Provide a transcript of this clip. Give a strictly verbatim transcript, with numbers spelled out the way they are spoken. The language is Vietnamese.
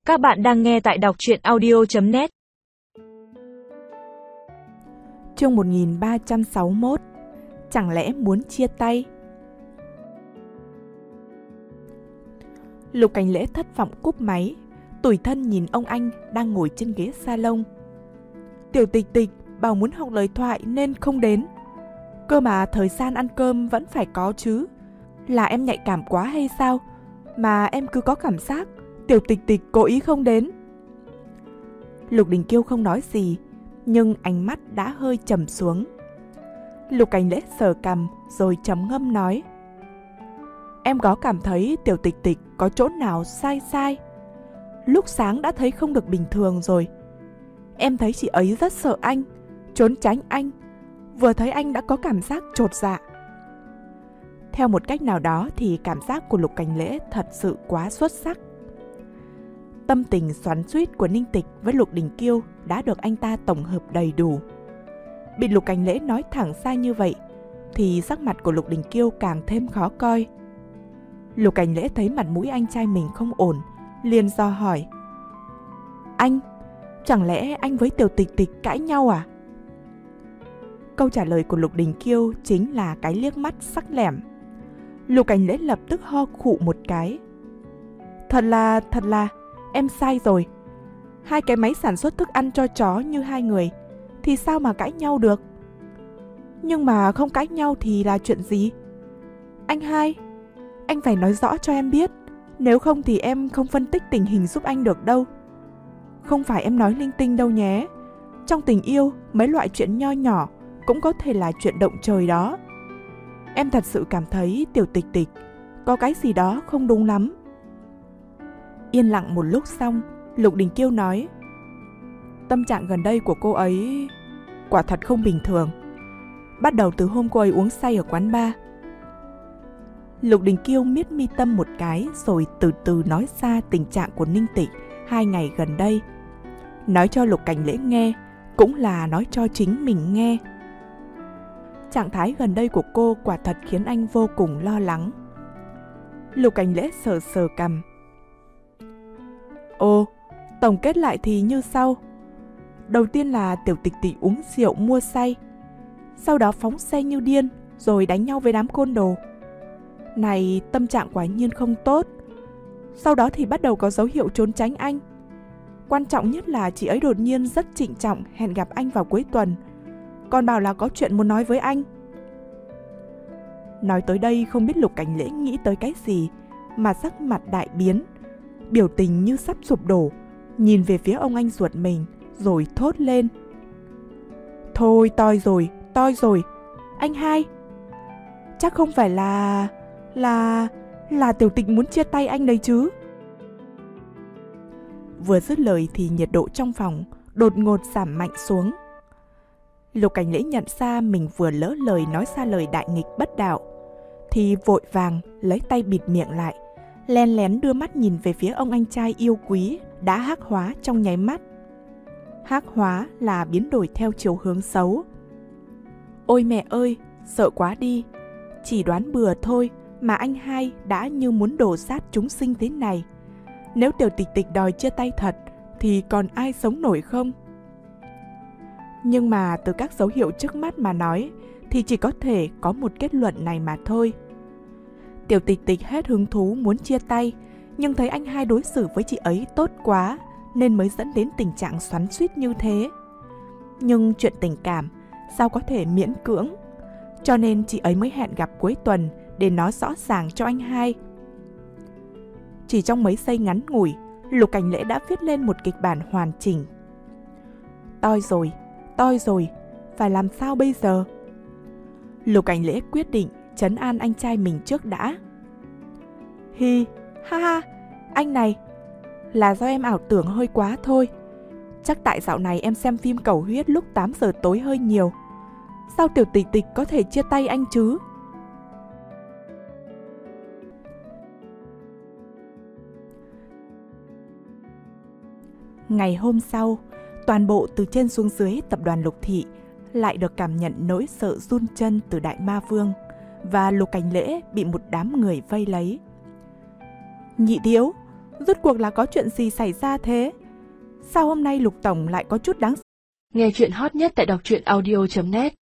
Các bạn đang nghe tại đọc truyện audio chấm net. Chương một nghìn ba trăm sáu mươi mốt. Chẳng lẽ muốn chia tay? Lục Cảnh Lễ thất vọng cúp máy, tủi thân nhìn ông anh đang ngồi trên ghế salon. Tiểu Tịch Tịch bảo muốn học lời thoại nên không đến. Cơ mà thời gian ăn cơm vẫn phải có chứ. Là em nhạy cảm quá hay sao? Mà em cứ có cảm giác Tiểu Tịch Tịch cố ý không đến. Lục Đình Kiêu không nói gì, nhưng ánh mắt đã hơi trầm xuống. Lục Cảnh Lễ sờ cằm rồi trầm ngâm nói: Em có cảm thấy Tiểu Tịch Tịch có chỗ nào sai sai? Lúc sáng đã thấy không được bình thường rồi. Em thấy chị ấy rất sợ anh, trốn tránh anh. Vừa thấy anh đã có cảm giác chột dạ. Theo một cách nào đó thì cảm giác của Lục Cảnh Lễ thật sự quá xuất sắc. Tâm tình xoắn xuýt của Ninh Tịch với Lục Đình Kiêu đã được anh ta tổng hợp đầy đủ. Bị Lục Cảnh Lễ nói thẳng ra như vậy thì sắc mặt của Lục Đình Kiêu càng thêm khó coi. Lục Cảnh Lễ thấy mặt mũi anh trai mình không ổn, liền do hỏi: Anh, chẳng lẽ anh với Tiểu Tịch Tịch cãi nhau à? Câu trả lời của Lục Đình Kiêu chính là cái liếc mắt sắc lẻm. Lục Cảnh Lễ lập tức ho khụ một cái. Thật là, thật là, em sai rồi. Hai cái máy sản xuất thức ăn cho chó như hai người thì sao mà cãi nhau được? Nhưng mà không cãi nhau thì là chuyện gì? Anh hai, anh phải nói rõ cho em biết, nếu không thì em không phân tích tình hình giúp anh được đâu. Không phải em nói linh tinh đâu nhé. Trong tình yêu, mấy loại chuyện nho nhỏ cũng có thể là chuyện động trời đó. Em thật sự cảm thấy Tiểu Tịch Tịch có cái gì đó không đúng lắm. Yên lặng một lúc xong, Lục Đình Kiêu nói: Tâm trạng gần đây của cô ấy quả thật không bình thường. Bắt đầu từ hôm cô ấy uống say ở quán bar. Lục Đình Kiêu miết mi tâm một cái rồi từ từ nói ra tình trạng của Ninh Tịch hai ngày gần đây. Nói cho Lục Cảnh Lễ nghe, cũng là nói cho chính mình nghe. Trạng thái gần đây của cô quả thật khiến anh vô cùng lo lắng. Lục Cảnh Lễ sờ sờ cằm. Ồ, tổng kết lại thì như sau. Đầu tiên là Tiểu Tịch Tịch uống rượu mua say, sau đó phóng xe như điên rồi đánh nhau với đám côn đồ. Này, tâm trạng quả nhiên không tốt. Sau đó thì bắt đầu có dấu hiệu trốn tránh anh. Quan trọng nhất là chị ấy đột nhiên rất trịnh trọng hẹn gặp anh vào cuối tuần, còn bảo là có chuyện muốn nói với anh. Nói tới đây không biết Lục Cảnh Lễ nghĩ tới cái gì mà sắc mặt đại biến, biểu tình như sắp sụp đổ, nhìn về phía ông anh ruột mình rồi thốt lên: Thôi toi rồi, toi rồi. Anh hai, chắc không phải là... là... là Tiểu Tịch muốn chia tay anh đấy chứ? Vừa dứt lời thì nhiệt độ trong phòng đột ngột giảm mạnh xuống. Lục Cảnh Lễ nhận ra mình vừa lỡ lời nói ra lời đại nghịch bất đạo thì vội vàng lấy tay bịt miệng lại, len lén đưa mắt nhìn về phía ông anh trai yêu quý đã hắc hóa trong nháy mắt. Hắc hóa là biến đổi theo chiều hướng xấu. Ôi mẹ ơi, sợ quá đi. Chỉ đoán bừa thôi mà anh hai đã như muốn đổ sát chúng sinh thế này. Nếu Tiểu Tịch Tịch đòi chia tay thật thì còn ai sống nổi không? Nhưng mà từ các dấu hiệu trước mắt mà nói thì chỉ có thể có một kết luận này mà thôi. Tiểu Tịch Tịch hết hứng thú muốn chia tay, nhưng thấy anh hai đối xử với chị ấy tốt quá nên mới dẫn đến tình trạng xoắn xuýt như thế. Nhưng chuyện tình cảm sao có thể miễn cưỡng, cho nên chị ấy mới hẹn gặp cuối tuần để nói rõ ràng cho anh hai. Chỉ trong mấy giây ngắn ngủi, Lục Cảnh Lễ đã viết lên một kịch bản hoàn chỉnh. Toi rồi, toi rồi, phải làm sao bây giờ? Lục Cảnh Lễ quyết định trấn an anh trai mình trước đã. Hi, ha ha, anh này, là do em ảo tưởng hơi quá thôi. Chắc tại dạo này em xem phim cầu huyết lúc tám giờ tối hơi nhiều. Sao Tiểu Tịch Tịch có thể chia tay anh chứ? Ngày hôm sau, toàn bộ từ trên xuống dưới tập đoàn Lục Thị lại được cảm nhận nỗi sợ run chân từ Đại Ma Vương, và Lục Cảnh Lễ bị một đám người vây lấy. Nhị thiếu, Rốt cuộc là có chuyện gì xảy ra thế? Sao hôm nay Lục Tổng lại có chút đáng... Nghe chuyện hot nhất tại đọc truyện audio chấm net